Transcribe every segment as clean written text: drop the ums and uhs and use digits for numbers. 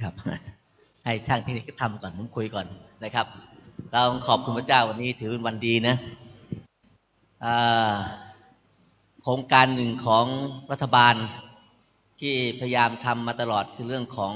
ครับให้ช่างเทคนิคทำก่อนผมคุยก่อนนะครับเราขอบคุณพระเจ้าวันนี้ถือเป็นวันดีนะโครงการหนึ่งของรัฐบาลที่พยายามทำมาตลอดคือเรื่องของ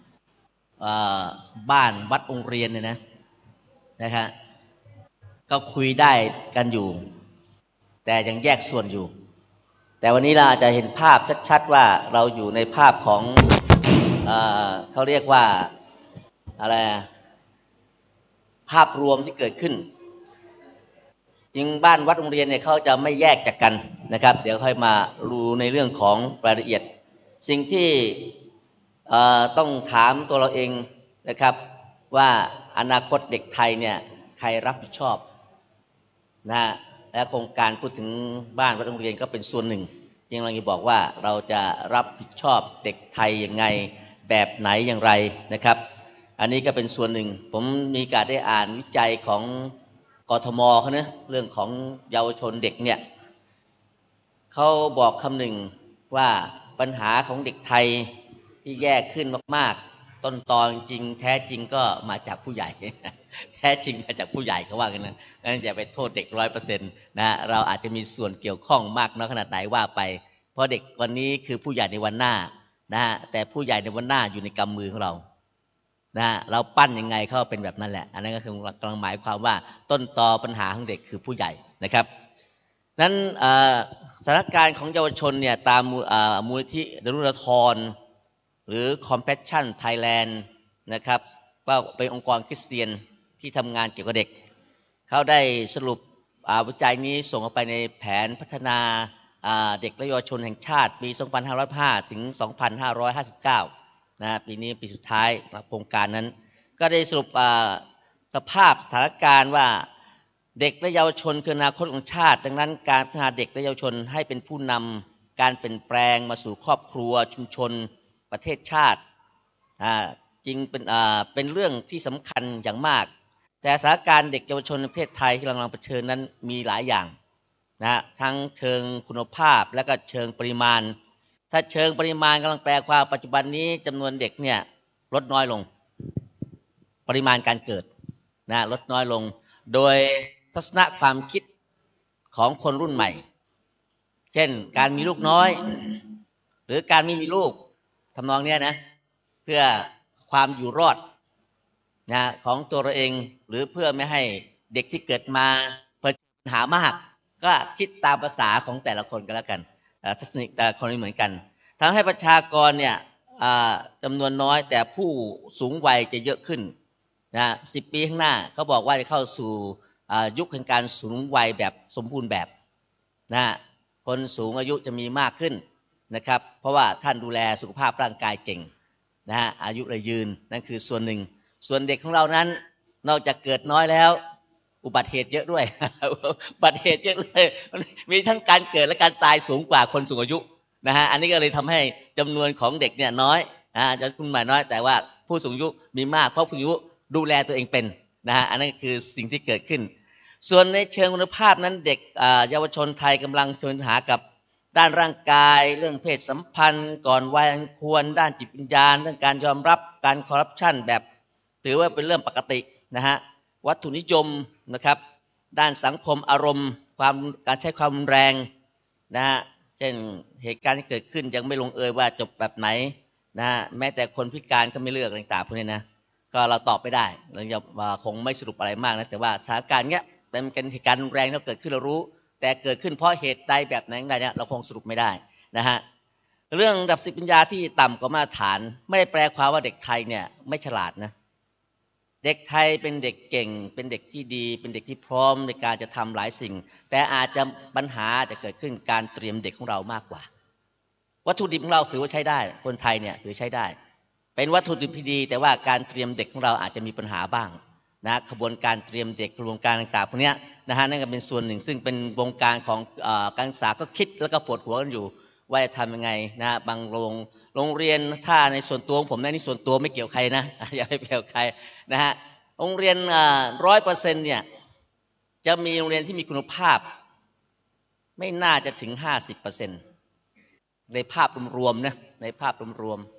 บ้านวัดโรงเรียนเนี่ยนะครับก็คุยได้กันอยู่แต่ยังแยกส่วนอยู่แต่วันนี้เราอาจจะเห็นภาพชัดๆว่าเราอยู่ในภาพของเขาเรียกว่าอะไรภาพรวมที่เกิดขึ้นยิ่งบ้านวัดโรงเรียนเนี่ยเขาจะไม่แยกจากกันนะครับเดี๋ยวค่อยมาดูในเรื่องของรายละเอียดสิ่งที่ต้องถามตัวเราเองนะครับว่าอนาคตเด็กไทยเนี่ยใครรับผิดชอบนะและโครงการพูดถึงบ้านวัดโรงเรียนก็เป็นส่วนหนึ่งยังเราจะบอกว่าเราจะรับผิดชอบเด็กไทยยังไงแบบไหนอย่างไรนะครับอันนี้ก็เป็นส่วนหนึ่งผมมีการได้อ่านวิจัยของกทมเขานะเรื่องของเยาวชนเด็กเนี่ยเขาบอกคำหนึ่งว่าปัญหาของเด็กไทยที่แย่ขึ้นมากๆต้นตอจริงแท้จริงก็มาจากผู้ใหญ่แท้จริงมาจากผู้ใหญ่เขาว่ากันนะงั้นอย่าไปโทษเด็ก 100% นะเราอาจจะมีส่วนเกี่ยวข้องมากน้อยขนาดไหนว่าไปเพราะเด็กวันนี้คือผู้ใหญ่ในวันหน้านะแต่ผู้ใหญ่ในวันหน้าอยู่ในกำมือของเรานะเราปั้นยังไงเขาเป็นแบบนั้นแหละอันนั้นก็คือกำลังหมายความว่าต้นตอปัญหาของเด็กคือผู้ใหญ่นะครับนั้นสถานการณ์ของเยาวชนเนี่ยตามมูลนิธิดรุณธรหรือ Compassion Thailand นะครับว่าเป็นองค์กรคริสเตียนที่ทำงานเกี่ยวกับเด็กเขาได้สรุปวิจัยนี้ส่งออกไปในแผนพัฒนาเด็กและเยาวชนแห่งชาติปี 2505 ถึง 2559 นะปีนี้ปีสุดท้ายโครงการนั้นก็ได้สรุปสภาพสถานการณ์ว่าเด็กและเยาวชนคืออนาคตของชาติดังนั้นการพัฒนาเด็กและเยาวชนให้เป็นผู้นำการเปลี่ยนแปลงมาสู่ครอบครัวชุมชนประเทศชาติจริงเป็นเรื่องที่สำคัญอย่างมากแต่สถานการณ์เด็กเยาวชนในประเทศไทยที่กำลังเผชิญนั้นมีหลายอย่างนะทั้งเชิงคุณภาพและก็เชิงปริมาณถ้าเชิงปริมาณกำลังแปลความปัจจุบันนี้จำนวนเด็กเนี่ยลดน้อยลงปริมาณการเกิดนะลดน้อยลงโดยทัศนะความคิดของคนรุ่นใหม่เช่นการมีลูกน้อยหรือการไม่มีลูกทำนองนี้นะเพื่อความอยู่รอดนะของตัวเราเองหรือเพื่อไม่ให้เด็กที่เกิดมาเผชิญปัญหามากก็คิดตามภาษาของแต่ละคนกันแล้วกันทัศนิกแต่คนไม่เหมือนกันทำให้ประชากรเนี่ยจำนวนน้อยแต่ผู้สูงวัยจะเยอะขึ้นนะ10 ปีข้างหน้าเขาบอกว่าจะเข้าสู่ยุคแห่งการสูงวัยแบบสมบูรณ์แบบนะคนสูงอายุจะมีมากขึ้นนะครับเพราะว่าท่านดูแลสุขภาพร่างกายเก่งนะอายุยืนนั่นคือส่วนหนึ่งส่วนเด็กของเรานั้นนอกจากเกิดน้อยแล้วอุบัติเหตุเยอะด้วยอุบัติเหตุเยอะเลยมีทั้งการเกิดและการตายสูงกว่าคนสูงอายุนะฮะอันนี้ก็เลยทำให้จำนวนของเด็กเนี่ยน้อยจะคุณหมายน้อยแต่ว่าผู้สูงอายุมีมากเพราะผู้สูงอายุดูแลตัวเองเป็นนะฮะอันนั้นคือสิ่งที่เกิดขึ้นส่วนในเชิงคุณภาพนั้นเด็กเยาวชนไทยกำลังเจอปัญหากับด้านร่างกายเรื่องเพศสัมพันธ์ก่อนวัยอันควรด้านจิตวิญญาณเรื่องการยอมรับการคอร์รัปชันแบบถือว่าเป็นเรื่องปกตินะฮะวัตถุนิยมนะครับด้านสังคมอารมณ์การใช้ความรุนแรงนะฮะเช่นเหตุการณ์ที่เกิดขึ้นยังไม่ลงเอยว่าจบแบบไหนนะฮะแม้แต่คนพิการก็ไม่เลือกต่างๆพวกนี้นะก็เราตอบไม่ได้เราจะคงไม่สรุปอะไรมากนะแต่ว่าสถานการณ์เนี้ยเป็นเหตุการณ์รุนแรงที่เกิดขึ้นเรารู้แต่เกิดขึ้นเพราะเหตุใดแบบไหนเนี่ยเราคงสรุปไม่ได้นะฮะเรื่องระดับสติปัญญาที่ต่ำกว่ามาตรฐานไม่ได้แปลความว่าเด็กไทยเนี่ยไม่ฉลาดนะเด็กไทยเป็นเด็กเก่งเป็นเด็กที่ดีเป็นเด็กที่พร้อมในการจะทำหลายสิ่งแต่อาจจะปัญหาจะเกิดขึ้นการเตรียมเด็กของเรามากกว่าวัตถุดิบของเราถือว่าใช้ได้คนไทยเนี่ยถือใช้ได้เป็นวัตถุดิบที่ดีแต่ว่าการเตรียมเด็กของเราอาจจะมีปัญหาบ้างนะขบวนการเตรียมเด็กกระบวนการต่างๆพวกนี้นะฮะนั่นก็เป็นส่วนหนึ่งซึ่งเป็นวงการของการศึกษาก็คิดแล้วก็ปวดหัวกันอยู่ว่าจะทำยังไงนะบางโรงเรียนถ้าในส่วนตัวของผมในนี่ส่วนตัวไม่เกี่ยวใครนะอย่าไปเกี่ยวใครนะฮะโรงเรียน100%เนี่ยจะมีโรงเรียนที่มีคุณภาพไม่น่าจะถึง 50% ในภาพรวมๆนะในภาพรวม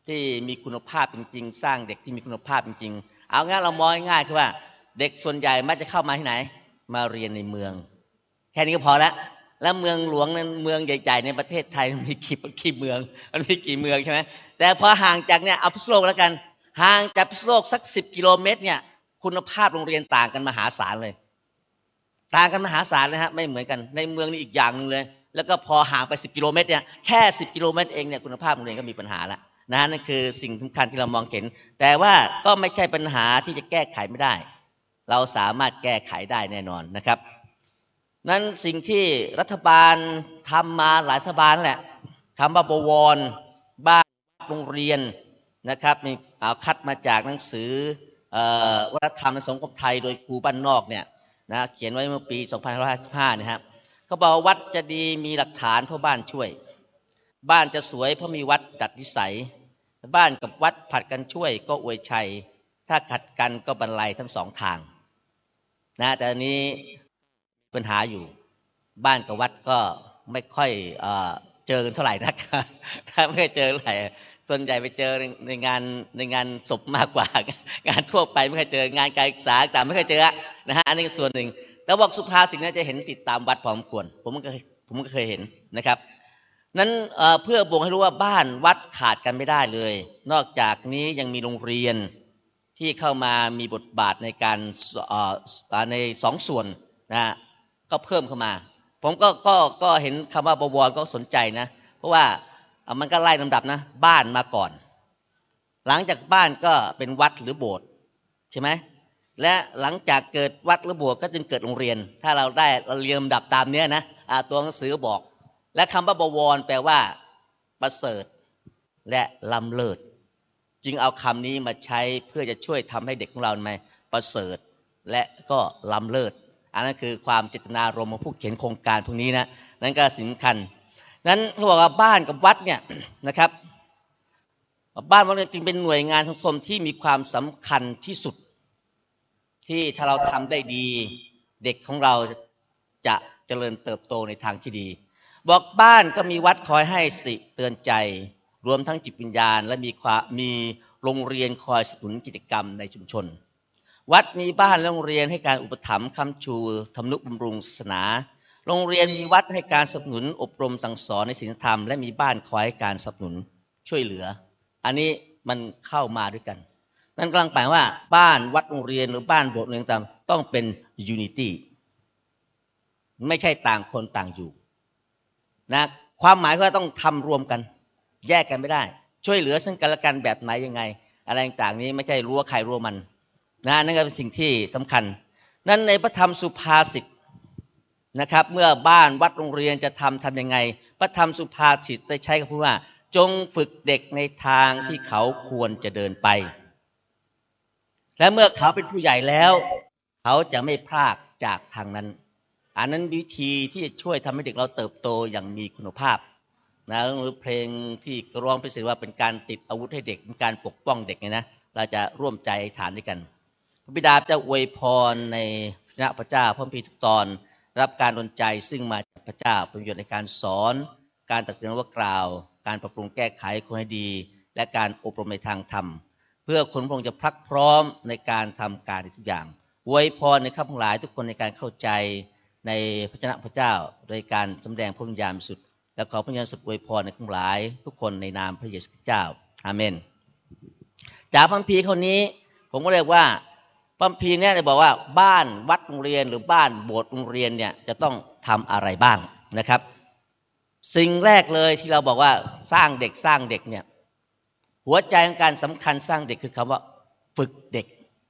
ที่มีคุณภาพจริงๆสร้างเด็กที่มีคุณภาพจริงๆเอางั้นเรามองง่ายๆคือว่าเด็กส่วนใหญ่มักจะเข้ามาที่ไหนมาเรียนในเมืองแค่นี้ก็พอแล้วเมืองหลวงนั้นเมืองใหญ่ๆในประเทศไทยมีกี่เมืองมันมีกี่เมืองใช่ไหมแต่พอห่างจากเนี่ยเอาพิษณุโลกแล้วกันห่างจากพิษณุโลกสัก10 กิโลเมตรเนี่ยคุณภาพโรงเรียนต่างกันมหาศาลเลยต่างกันมหาศาลเลยฮะไม่เหมือนกันในเมืองนี่อีกอย่างนึงเลยแล้วก็พอห่างไป10 กิโลเมตรเนี่ยแค่10 กิโลเมตรเองเนี่ยคุณภาพโรงเรียนก็มีปัญหาแล้วนะนั่นคือสิ่งสำคัญที่เรามองเห็นแต่ว่าก็ไม่ใช่ปัญหาที่จะแก้ไขไม่ได้เราสามารถแก้ไขได้แน่นอนนะครับนั้นสิ่งที่รัฐบาลทำมาหลายรัฐบาลแหละคำว่าบวรบ้านโรงเรียนนะครับนี่เอาคัดมาจากหนังสือวัฒนธรรมและสังคมไทยโดยครูบ้านนอกเนี่ยนะเขียนไว้เมื่อปี2555นะครับเขาบอกวัดจะดีมีหลักฐานเพราะบ้านช่วยบ้านจะสวยเพราะมีวัดดัดนิสัยบ้านกับวัดผัดกันช่วยก็อวยชัยถ้าขัดกันก็บรรลัยทั้งสองทางนะแต่อันนี้ปัญหาอยู่บ้านกับวัดก็ไม่ค่อยเจอกันเท่าไหร่นักถ้าไม่เคยเจอเท่าไหร่ส่วนใหญ่ไปเจอในงานศพมากกว่างานทั่วไปไม่เคยเจองานการศึกษาแต่ไม่เคยเจอนะฮะอันนี้ส่วนหนึ่งแล้วบอกสุภาษิตน่าจะเห็นติดตามวัดพอสมควรผมก็เคยเห็นนะครับนั้นเพื่อบ่งให้รู้ว่าบ้านวัดขาดกันไม่ได้เลยนอกจากนี้ยังมีโรงเรียนที่เข้ามามีบทบาทในการใน2 ส่วนนะก็เพิ่มเข้ามาผมก็เห็นคำว่าบวรก็สนใจนะเพราะว่ามันก็ไล่ลำดับนะบ้านมาก่อนหลังจากบ้านก็เป็นวัดหรือโบสถ์ใช่ไหมและหลังจากเกิดวัดหรือโบสถ์ก็จึงเกิดโรงเรียนถ้าเราเรียงลำดับตามเนี้ยนะตัวหนังสือบอกและคำว่าบวรแปลว่าประเสริฐและล้ำเลิศจึงเอาคำนี้มาใช้เพื่อจะช่วยทำให้เด็กของเราประเสริฐและก็ล้ำเลิศอันนั้นคือความเจตนารมณ์ของผู้เขียนโครงการพวกนี้นะนั่นก็สำคัญนั้นเขาบอกว่าบ้านกับวัดเนี่ยนะครับบ้านวัดจึงเป็นหน่วยงานสังคมที่มีความสำคัญที่สุดที่ถ้าเราทำได้ดีเด็กของเราจะเจริญเติบโตในทางที่ดีบอกบ้านก็มีวัดคอยให้สติเตือนใจรวมทั้งจิตวิญญาณและมีโรงเรียนคอยสนับสนุนกิจกรรมในชุมชนวัดมีบ้านและโรงเรียนให้การอุปถัมภ์ค้ำชูทำนุบำรุงศาสนาโรงเรียนมีวัดให้การสนับสนุนอบรมสั่งสอนในศีลธรรมและมีบ้านคอยให้การสนับสนุนช่วยเหลืออันนี้มันเข้ามาด้วยกันนั่นกำลังแปลว่าบ้านวัดโรงเรียนหรือบ้านโบสถ์เรือนต่างต้องเป็น unity ไม่ใช่ต่างคนต่างอยู่นะความหมายว่าต้องทำรวมกันแยกกันไม่ได้ช่วยเหลือซึ่งกันและกันแบบไหนยังไงอะไรต่างๆนี้ไม่ใช่รั้วใครรั้วมันนะนั่นก็เป็นสิ่งที่สำคัญนั้นในพระธรรมสุภาษิตนะครับเมื่อบ้านวัดโรงเรียนจะทำยังไงพระธรรมสุภาษิตได้ใช้คำว่าจงฝึกเด็กในทางที่เขาควรจะเดินไปและเมื่อเขาเป็นผู้ใหญ่แล้วเขาจะไม่พลากจากทางนั้นอันนั้นวิธีที่จะช่วยทำให้เด็กเราเติบโตอย่างมีคุณภาพนะหรือเพลงที่ร้องไปเสียว่าเป็นการติดอาวุธให้เด็กเป็นการปกป้องเด็กเนี่ยนะเราจะร่วมใจฐานด้วยกันพระบิดาจะอวยพรในพระพระเจ้าพระพีทุกตอนรับการดลใจซึ่งมาจากพระเจ้าเป็นประโยชน์ในการสอนการตักเตือนว่ากล่าวการปรับปรุงแก้ไขคนให้ดีและการอบรมในทางธรรมเพื่อคนพระองค์จะพรักพร้อมในการทำการทุกอย่างอวยพรในข้าพเจ้าทั้งหลายทุกคนในการเข้าใจในพระชนะพระเจ้าโดยการสำแดงพระวิญญาณบริสุทธิ์และขอพระวิญญาณบริสุทธิ์อวยพรในทั้งหลายทุกคนในนามพระเยซูคริสต์เจ้าอาเมนจากพระคัมภีร์ข้อนี้ผมก็เรียกว่าพระคัมภีร์เนี่ยได้บอกว่าบ้านวัดโรงเรียนหรือบ้านโบสถ์โรงเรียนเนี่ยจะต้องทำอะไรบ้างนะครับสิ่งแรกเลยที่เราบอกว่าสร้างเด็กเนี่ยหัวใจของการสำคัญสร้างเด็กคือคำว่าฝึกเด็ก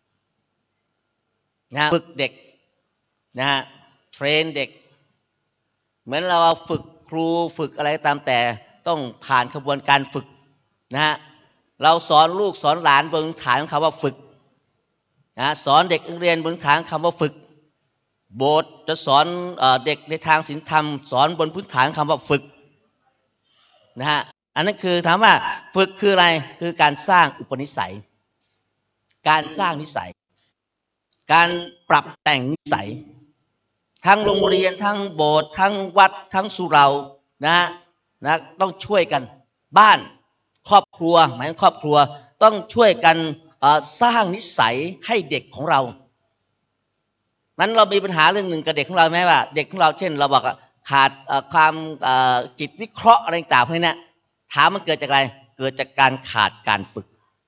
นะฝึกเด็กนะฮะเทรนเด็กเหมือนเราฝึกครูฝึกอะไรตามแต่ต้องผ่านกระบวนการฝึกนะฮะเราสอนลูกสอนหลานบนฐานคำว่าฝึกนะสอนเด็กเรียนบนฐานคำว่าฝึกโบสถ์จะสอนเด็กในทางศีลธรรมสอนบนพื้นฐานคำว่าฝึกนะฮะอันนั้นคือถามว่าฝึกคืออะไรคือการสร้างอุปนิสัยการสร้างนิสัยการปรับแต่งนิสัยทั้งโรงเรียนทั้งโบสถ์ทั้งวัดทั้งสุเหร่านะต้องช่วยกันบ้านครอบครัวหมายถึงครอบครัวต้องช่วยกันสร้างนิสัยให้เด็กของเรานั้นเรามีปัญหาเรื่องหนึ่งกับเด็กของเราไหมว่าเด็กของเราเช่นเราบอกขาดความจิตวิเคราะห์อะไรต่างๆพวกนี้ถามมันเกิดจากอะไรเกิดจากการขาดการฝึก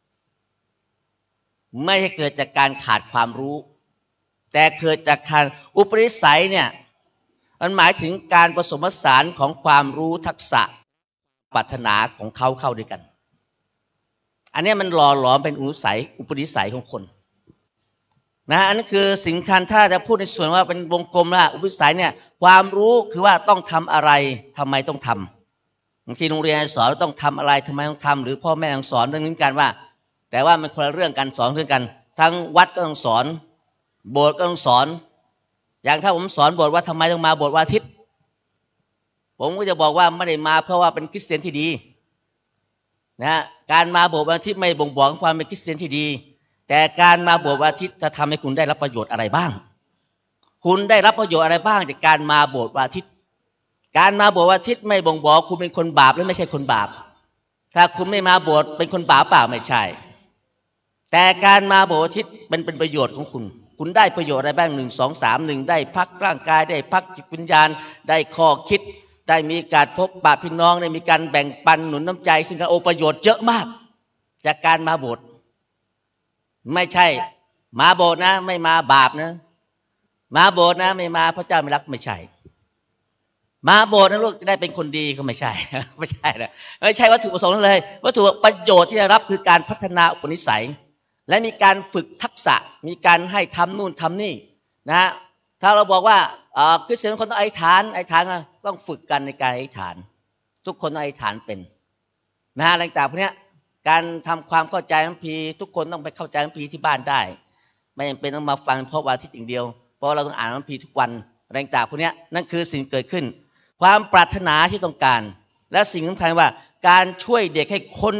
ไม่ใช่เกิดจากการขาดความรู้แต่เกิดจากการอุปนิสัยเนี่ยมันหมายถึงการผสมผสานของความรู้ทักษะปรารถนาของเขาเข้าด้วยกันอันนี้มันหล่อหลอมเป็นอุปนิสัยของคนนะอันนี้คือสิ่งสำคัญถ้าจะพูดในส่วนว่าเป็นวงกลมละอุปนิสัยเนี่ยความรู้คือว่าต้องทำอะไรทำไมต้องทำบางทีโรงเรียนสอนต้องทำอะไรทำไมต้องทำหรือพ่อแม่ต้องสอนเรื่องนี้กันว่าแต่ว่ามันคนละเรื่องกันสอนเรื่องกันทั้งวัดก็ต้องสอนโบสถ์ก็ต้องสอนอย่างถ้าผมสอนโบสถ์ว่าทำไมต้องมาโบสถ์วันอาทิตย์ผมก็จะบอกว่าไม่ได้มาเพราะว่าเป็นคริสเตียนที่ดีนะการมาโบสถ์วันอาทิตย์ไม่บ่งบอกความเป็นคริสเตียนที่ดีแต่การมาโบสถ์วันอาทิตย์จะทำให้คุณได้รับประโยชน์อะไรบ้างคุณได้รับประโยชน์อะไรบ้างจากการมาโบสถ์วันอาทิตย์การมาโบสถ์วันอาทิตย์ไม่บ่งบอกคุณเป็นคนบาปหรือไม่ใช่คนบาปถ้าคุณไม่มาโบสถ์เป็นคนบาปเปล่าไม่ใช่แต่การมาโบสถ์วันอาทิตย์เป็นประโยชน์ของคุณได้ประโยชน์อะไรบ้าง1 2 3 1ได้พักร่างกายได้พักจิตวิญญาณได้ข้อคิดได้มีการพบปะพี่น้องได้มีการแบ่งปันหนุนน้ำใจซึ่งก็ประโยชน์เยอะมากจากการมาโบสถ์ไม่ใช่มาโบสถ์นะไม่มาบาปนะมาโบสถ์นะไม่มาพระเจ้าไม่รักไม่ใช่มาโบสถ์นะลูกได้เป็นคนดีก็ไม่ใช่ไม่ใช่นะไม่ใช่วัตถุประสงค์เลยวัตถุประโยชน์ที่ได้รับคือการพัฒนาอุปนิสัยและมีการฝึกทักษะมีการให้ทำนู่นทำนี่นะฮะถ้าเราบอกว่าคริสเตียนคนต้องอธิษฐานต้องฝึกกันในการอธิษฐานทุกคนต้องอธิษฐานเป็นนะฮะอะไรต่างๆพวกนี้การทำความเข้าใจพระคัมภีร์ทุกคนต้องไปเข้าใจพระคัมภีร์ที่บ้านได้ไม่จำเป็นต้องมาฟังเพราะวันอาทิตย์อย่างเดียวเพราะเราต้องอ่านพระคัมภีร์ทุกวันอะไรต่างๆพวกนี้นั่นคือสิ่งเกิดขึ้นความปรารถนาที่ต้องการและสิ่งสำคัญว่าการช่วยเด็กให้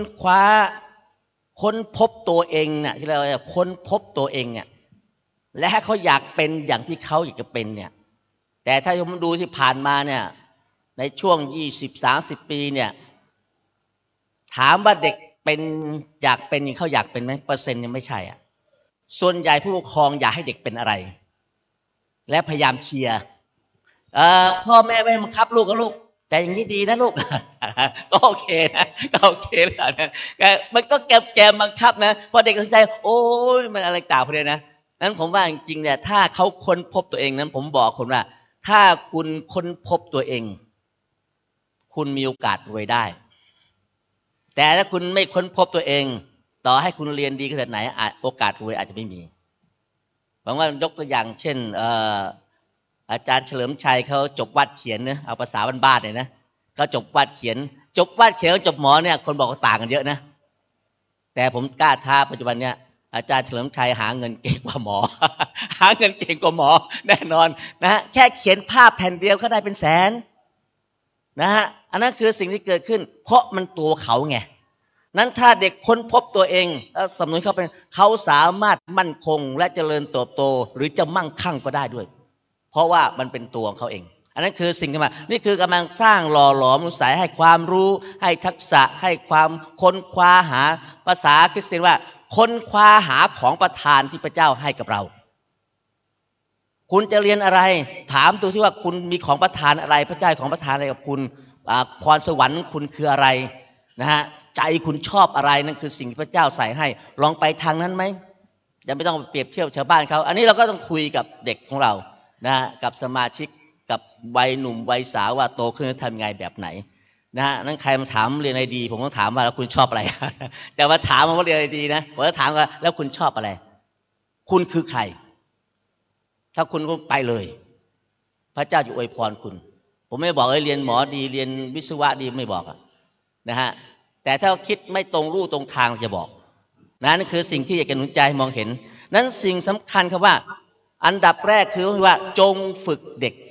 ค้นพบตัวเองเนี่ยที่เราเรียกค้นพบตัวเองเนี่ยและให้เขาอยากเป็นอย่างที่เขาอยากจะเป็นเนี่ยแต่ถ้าผมดูที่ผ่านมาเนี่ยในช่วง20-30 ปีเนี่ยถามว่าเด็กเป็นอยากเป็นเขาอยากเป็นไหมเปอร์เซ็นต์ยังไม่ใช่อ่ะส่วนใหญ่ผู้ปกครองอยากให้เด็กเป็นอะไรและพยายามเชียร์พ่อแม่ไม่บังคับลูกก็ลูกแต่อย่างนี้ดีนะลูก ก็โอเคนะก็โอเคนะมันก็แกมบังคับนะพอเด็กสนใจโอ้ยมันอะไรต่างพวกนี้นะนั้นผมว่าจริงๆเนี่ยถ้าเขาค้นพบตัวเองนั้นผมบอกคนว่าถ้าคุณค้นพบตัวเองคุณมีโอกาสรวยได้แต่ถ้าคุณไม่ค้นพบตัวเองต่อให้คุณเรียนดีขนาดไหนโอกาสรวยอาจจะไม่มีผมว่ายกตัวอย่างเช่นอาจารย์เฉลิมชัยเขาจบวาดเขียนนะเอาภาษาบ้านๆเลยนะเขาจบวาดเขียนจบหมอเนี่ยคนบอกว่าต่างกันเยอะนะแต่ผมกล้าท้าปัจจุบันเนี่ยอาจารย์เฉลิมชัยหาเงินเก่งกว่าหมอ หาเงินเก่งกว่าหมอแน่นอนนะฮะแค่เขียนภาพแผ่นเดียวเขาได้เป็นแสนนะฮะอันนั้นคือสิ่งที่เกิดขึ้นเพราะมันตัวเขาไงนั้นถ้าเด็กค้นพบตัวเองแล้วสำนึกเขาสามารถมั่นคงและเจริญเติบโตหรือจะมั่งคั่งก็ได้ด้วยเพราะว่ามันเป็นตัวของเขาเองอันนั้นคือสิ่งที่มานี่คือกำลังสร้างหล่อหลอมนิสัยให้ความรู้ให้ทักษะให้ความค้นคว้าหาภาษาคริสเตียนว่าค้นคว้าหาของประทานที่พระเจ้าให้กับเราคุณจะเรียนอะไรถามตัวที่ว่าคุณมีของประทานอะไรพระเจ้าของประทานอะไรกับคุณพรสวรรค์คุณคืออะไรนะฮะใจคุณชอบอะไรนั่นคือสิ่งที่พระเจ้าใส่ให้ลองไปทางนั้นไหมยังไม่ต้องเปรียบเทียบชาวบ้านเขาอันนี้เราก็ต้องคุยกับเด็กของเรานะกับสมาชิกกับวัยหนุ่มวัยสาวว่าโตขึ้นจะทำยังไงแบบไหนนะฮะนั้นใครมาถามเรียนอะไรดีผมต้องถามว่าแล้วคุณชอบอะไร แต่ว่าถามมาว่าเรียนอะไรดีนะผมจะถามว่าแล้วคุณชอบอะไรคุณคือใครถ้าคุณก็ไปเลยพระเจ้าจะอวยพรคุณผมไม่บอกเรียนหมอดีเรียนวิศวะดีไม่บอกนะฮะแต่ถ้าคิดไม่ตรงรูตรงทางจะบอกนั่นคือสิ่งที่อยากจะหนุนใจมองเห็นนั้นสิ่งสำคัญครับว่าอันดับแรกคือว่าจงฝึกเด็ก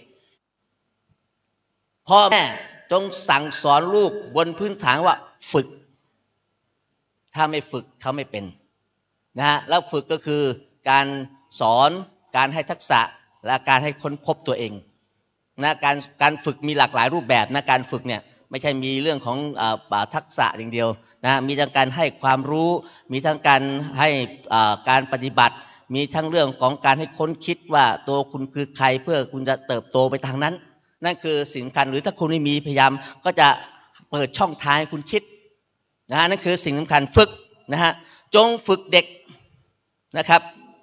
พ่อแม่จงสั่งสอนลูกบนพื้นฐานว่าฝึกถ้าไม่ฝึกเขาไม่เป็นนะฮะแล้วฝึกก็คือการสอนการให้ทักษะและการให้ค้นพบตัวเองนะการฝึกมีหลากหลายรูปแบบนะการฝึกเนี่ยไม่ใช่มีเรื่องของทักษะอย่างเดียวนะมีทั้งการให้ความรู้มีทั้งการให้การปฏิบัติมีทั้งเรื่องของการให้ค้นคิดว่าตัวคุณคือใครเพื่อคุณจะเติบโตไปทางนั้นนั่นคือสิ่งสำคัญหรือถ้าคุณไม่มีพยายามก็จะเปิดช่องทางให้คุณคิดนะนั่นคือสิ่งสำคัญฝึกนะฮะจงฝึกเด็กนะครับ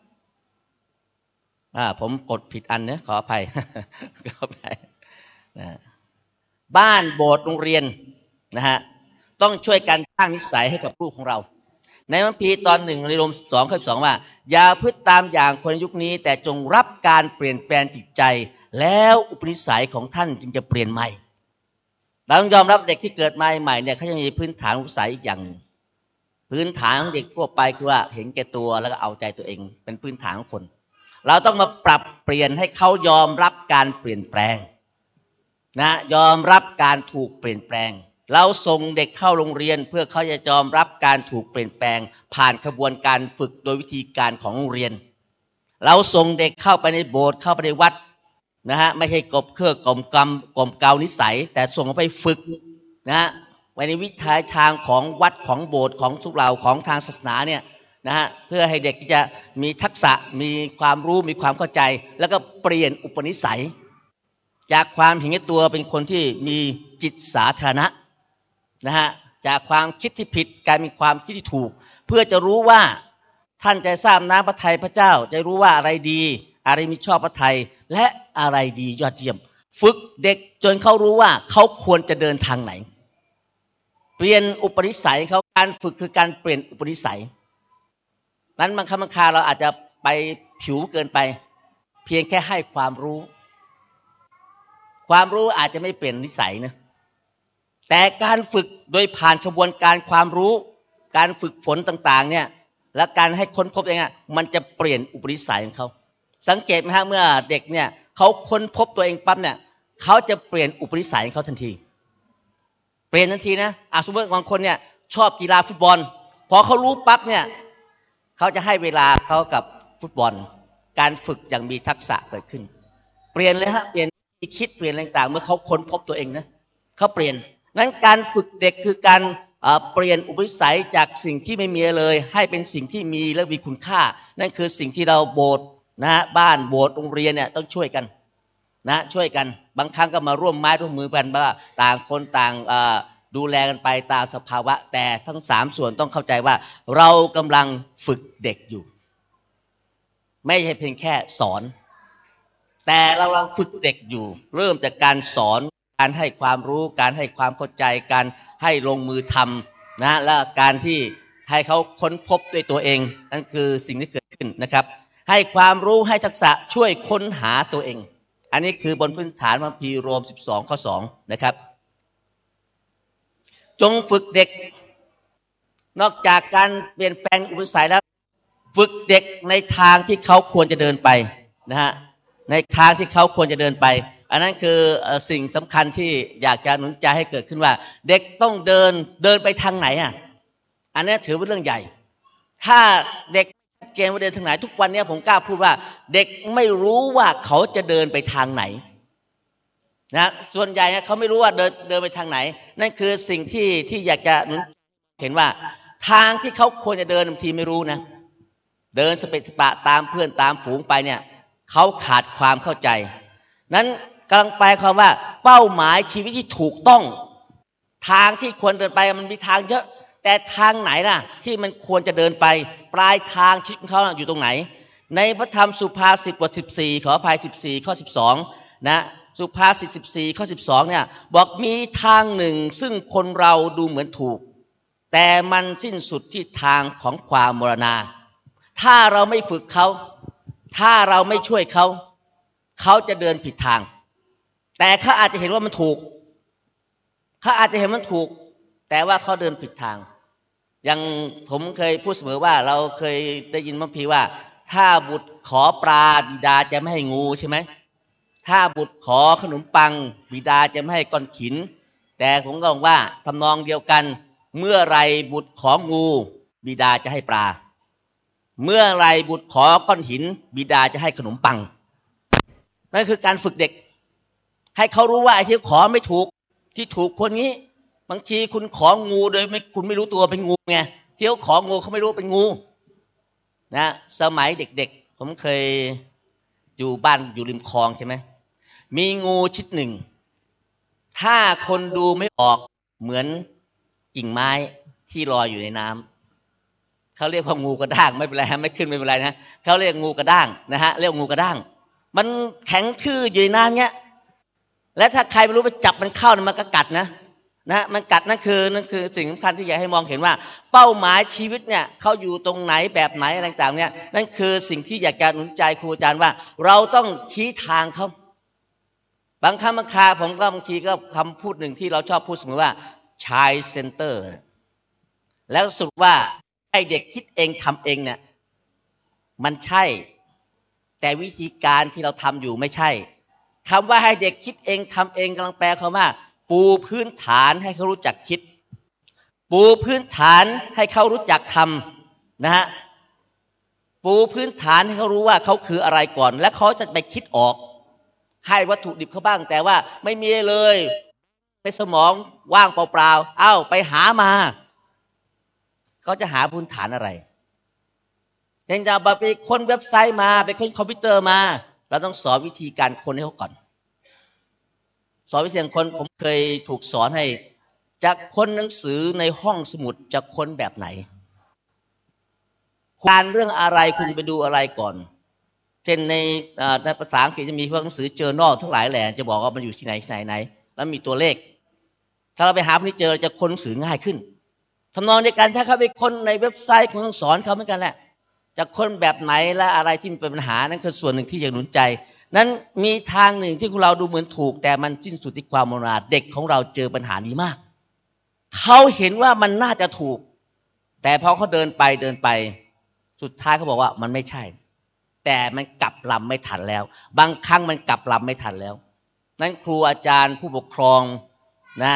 ผมกดผิดอันเนี่ยขออภัย ขออภัยนะบ้านโบสถ์โรงเรียนนะฮะต้องช่วยกันสร้างนิสัยให้กับลูกของเราในมัมพีตอนหนึ่งในโรม2 ข้อ 12ว่าอย่าพฤติตามอย่างคนยุคนี้แต่จงรับการเปลี่ยนแปลงจิตใจแล้วอุปนิสัยของท่านจึงจะเปลี่ยนใหม่เราต้องยอมรับเด็กที่เกิดมาใหม่เนี่ยเขาจะมีพื้นฐานอุปนิสัยอีกอย่างพื้นฐานของเด็กทั่วไปคือว่าเห็นแก่ตัวแล้วก็เอาใจตัวเองเป็นพื้นฐานของคนเราต้องมาปรับเปลี่ยนให้เขายอมรับการเปลี่ยนแปลงนะยอมรับการถูกเปลี่ยนแปลงเราส่งเด็กเข้าโรงเรียนเพื่อเขาจะยอมรับการถูกเปลี่ยนแปลงผ่านกระบวนการฝึกโดยวิธีการของโรงเรียนเราส่งเด็กเข้าไปในโบสถ์เข้าไปในวัดนะฮะไม่ใช่กบเครื่องกลมเกานิสัยแต่ส่งเขาไปฝึกนะฮะไว้ในวิถีทางของวัดของโบสถ์ของทุกเราของทางศาสนาเนี่ยนะฮะเพื่อให้เด็กจะมีทักษะมีความรู้มีความเข้าใจแล้วก็เปลี่ยนอุปนิสัยจากความเห็นแก่ตัวเป็นคนที่มีจิตสาธารณะนะฮะจากความคิดที่ผิดกลายเป็นความคิดที่ถูกเพื่อจะรู้ว่าท่านจะทราบน้ำพระทัยพระเจ้าจะรู้ว่าอะไรดีอะไรมีชอบพระทัยและอะไรดียอดเยี่ยมฝึกเด็กจนเขารู้ว่าเขาควรจะเดินทางไหนเปลี่ยนอุปนิสัยเขาการฝึกคือการเปลี่ยนอุปนิสัยนั้นบางครั้งเราอาจจะไปผิวเกินไปเพียงแค่ให้ความรู้อาจจะไม่เปลี่ยนนิสัยนะแต่การฝึกโดยผ่านกระบวนการความรู้การฝึกฝนต่างๆเนี่ยและการให้ค้นพบเองมันจะเปลี่ยนอุปนิสัยของเขาสังเกตไหมฮะเมื่อเด็กเนี่ยเขาค้นพบตัวเองปั๊บเนี่ยเขาจะเปลี่ยนอุปนิสัยของเขาทันทีเปลี่ยนทันทีนะสมมติบางคนเนี่ยชอบกีฬาฟุตบอลพอเขารู้ปั๊บเนี่ยเขาจะให้เวลาเขากับฟุตบอลการฝึกอย่างมีทักษะเกิดขึ้นเปลี่ยนเลยฮะเปลี่ยนคิดเปลี่ยนอะไรต่างๆเมื่อเขาค้นพบตัวเองนะเขาเปลี่ยนนั้นการฝึกเด็กคือการเปลี่ยนอุปนิสัยจากสิ่งที่ไม่มีเลยให้เป็นสิ่งที่มีและมีคุณค่านั่นคือสิ่งที่เราโบสถ์นะฮะบ้านโบสถ์โรงเรียนเนี่ยต้องช่วยกันนะช่วยกันบางครั้งก็มาร่วมไม้ร่วมมือกันว่าต่างคนต่างดูแลกันไปตามสภาวะแต่ทั้ง3ส่วนต้องเข้าใจว่าเรากำลังฝึกเด็กอยู่ไม่ใช่เพียงแค่สอนแต่เรากำลังฝึกเด็กอยู่เริ่มจากการสอนการให้ความรู้การให้ความเข้าใจการให้ลงมือทำนะและการที่ให้เขาค้นพบด้วยตัวเองนั่นคือสิ่งที่เกิดขึ้นนะครับให้ความรู้ให้ทักษะช่วยค้นหาตัวเองอันนี้คือบนพื้นฐานมัมพีโรม12 ข้อ 2นะครับจงฝึกเด็กนอกจากการเปลี่ยนแปลงอุปนิสัยแล้วฝึกเด็กในทางที่เขาควรจะเดินไปนะฮะในทางที่เขาควรจะเดินไปอันนั้นคือสิ่งสำคัญที่อยากจะหนุนใจให้เกิดขึ้นว่าเด็กต้องเดินไปทางไหนอันนี้ถือเป็นเรื่องใหญ่ถ้าเด็กชัดเจนว่าเดินทางไหนทุกวันนี้ผมกล้าพูดว่าเด็กไม่รู้ว่าเขาจะเดินไปทางไหนนะส่วนใหญ่เขาไม่รู้ว่าเดินไปทางไหนนั่นคือสิ่งที่อยากจะหนุนเห็นว่าทางที่เขาควรจะเดินบางทีไม่รู้นะเดินสเปะสปะตามเพื่อนตามฝูงไปเนี่ยเขาขาดความเข้าใจนั้นกำลังแปลความว่าเป้าหมายชีวิตที่ถูกต้องทางที่ควรเดินไปมันมีทางเยอะแต่ทางไหนล่ะที่มันควรจะเดินไปปลายทางชีวิตของเขาอยู่ตรงไหนในพระธรรมสุภาษิตบท14ขออภัย14ข้อ12นะสุภาษิต14ข้อ12เนี่ยบอกมีทางหนึ่งซึ่งคนเราดูเหมือนถูกแต่มันสิ้นสุดที่ทางของความมรณาถ้าเราไม่ฝึกเขาถ้าเราไม่ช่วยเขาจะเดินผิดทางแต่เขาอาจจะเห็นว่ามันถูกเขาอาจจะเห็นมันถูกแต่ว่าเขาเดินผิดทางอย่างผมเคยพูดเสมอว่าเราเคยได้ยินมัมพีว่าถ้าบุตรขอปลาบิดาจะไม่ให้งูใช่ไหมถ้าบุตรขอขนมปังบิดาจะไม่ให้ก้อนหินแต่ผมก็บอกว่าทำนองเดียวกันเมื่อไรบุตรของูบิดาจะให้ปลาเมื่อไรบุตรขอก้อนหินบิดาจะให้ขนมปังนั่นคือการฝึกเด็กให้เขารู้ว่าไอ้ที่ขอไม่ถูกที่ถูกคนนี้บางทีคุณของงูโดยคุณไม่รู้ตัวเป็นงูไงเที่ยวของงูเขาไม่รู้เป็นงูนะสมัยเด็กๆผมเคยอยู่บ้านอยู่ริมคลองใช่ไหมมีงูชนิดหนึ่งถ้าคนดูไม่ออกเหมือนกิ่งไม้ที่ลอยอยู่ในน้ำเขาเรียกว่างูกระด้างไม่เป็นไรไม่ขึ้นไม่เป็นไรนะเขาเรียกงูกระด้างนะฮะเรียกงูกระด้างมันแข็งทื่ออยู่ในน้ำเงี้ยและถ้าใครไม่รู้ไปจับมันเข้ามันก็กัดนะมันกัดนั่นคือสิ่งสำคัญที่อยากให้มองเห็นว่าเป้าหมายชีวิตเนี่ยเขาอยู่ตรงไหนแบบไหนอะไรต่างๆเนี่ยนั่นคือสิ่งที่อยากจะหนุนใจครูอาจารย์ว่าเราต้องชี้ทางเขาบางครั้งบางคราผมก็บางทีก็คำพูดหนึ่งที่เราชอบพูดเสมอว่าชายเซ็นเตอร์แล้วสรุปว่าให้เด็กคิดเองทำเองเนี่ยมันใช่แต่วิธีการที่เราทำอยู่ไม่ใช่คำว่าให้เด็กคิดเองทำเองกำลังแปลคำว่าปูพื้นฐานให้เขารู้จักคิดปูพื้นฐานให้เขารู้จักทำนะฮะปูพื้นฐานให้เขารู้ว่าเขาคืออะไรก่อนและเขาจะไปคิดออกให้วัตถุดิบเขาบ้างแต่ว่าไม่มีเลยในสมองว่างเปล่าๆเอ้าไปหามาเขาจะหาพื้นฐานอะไรยังจะไปค้นเว็บไซต์มาไปค้นคอมพิวเตอร์มาเราต้องสอนวิธีการค้นให้เขาก่อนสอนวิธีการค้นผมเคยถูกสอนให้จะค้นหนังสือในห้องสมุดจะค้นแบบไหนการเรื่องอะไรคุณไปดูอะไรก่อนเช่นในภาษาอังกฤษจะมีพวกหนังสือเจอร์นอลทั้งหลายแหล่จะบอกว่ามันอยู่ที่ไหนแล้วมีตัวเลขถ้าเราไปหาพวกนี้เจอจะค้นหนังสือง่ายขึ้นทำนองในการถ้าเขาไปค้นในเว็บไซต์ของสอนเขาเหมือนกันแหละจะค้นแบบไหนและอะไรที่เป็นปัญหานั่นคือส่วนหนึ่งที่อยากหนุนใจนั้นมีทางหนึ่งที่เราดูเหมือนถูกแต่มันสิ้นสุดที่ความโมนาเด็กของเราเจอปัญหานี้มากเขาเห็นว่ามันน่าจะถูกแต่พอเขาเดินไปสุดท้ายเขาบอกว่ามันไม่ใช่แต่มันกลับลำไม่ทันแล้วบางครั้งมันกลับลำไม่ทันแล้วนั้นครูอาจารย์ผู้ปกครองนะ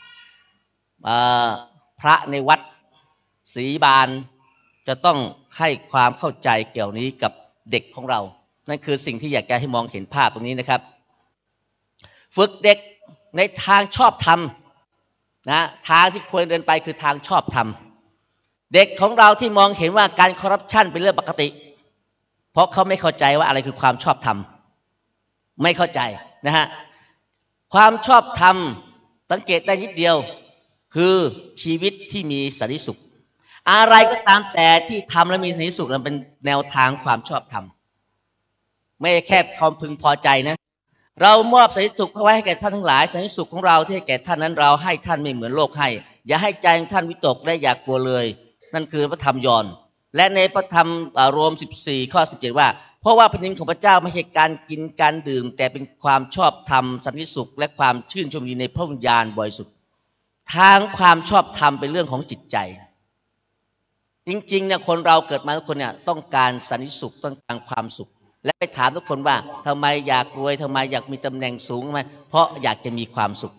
พระในวัดศรีบานจะต้องให้ความเข้าใจเกี่ยวนี้กับเด็กของเรานั่นคือสิ่งที่อยากจะให้มองเห็นภาพตรงนี้นะครับฝึกเด็กในทางชอบธรรมนะทางที่ควรเดินไปคือทางชอบธรรมเด็กของเราที่มองเห็นว่าการคอร์รัปชันเป็นเรื่องปกติเพราะเขาไม่เข้าใจว่าอะไรคือความชอบธรรมไม่เข้าใจนะฮะความชอบธรรมสังเกตได้นิดเดียวคือชีวิตที่มีสันติสุขอะไรก็ตามแต่ที่ทำแล้วมีสันติสุขนั้นเป็นแนวทางความชอบธรรมไม่แค่ความพึงพอใจนะเรามอบสันติสุขไว้ให้แก่ท่านทั้งหลายสันติสุขของเราที่ให้แก่ท่านนั้นเราให้ท่านไม่เหมือนโลกให้อย่าให้ใจของท่านวิตกและอยากกลัวเลยนั่นคือพระธรรมยอห์นและในพระธรรมโรม14ข้อ17ว่าเพราะว่าแผ่นดินของพระเจ้าไม่ใช่การกินการดื่มแต่เป็นความชอบธรรมสันติสุขและความชื่นชมยินดีในพระวิญญาณบริสุทธิ์ทางความชอบธรรมเป็นเรื่องของจิตใจจริงๆเนี่ยคนเราเกิดมาทุกคนเนี่ยต้องการสันติสุขต้องการความสุขและไปถามทุกคนว่าทำไมอยากรวยทำไมอยากมีตำแหน่งสูงทำไมเพราะอยากจะมีความสุข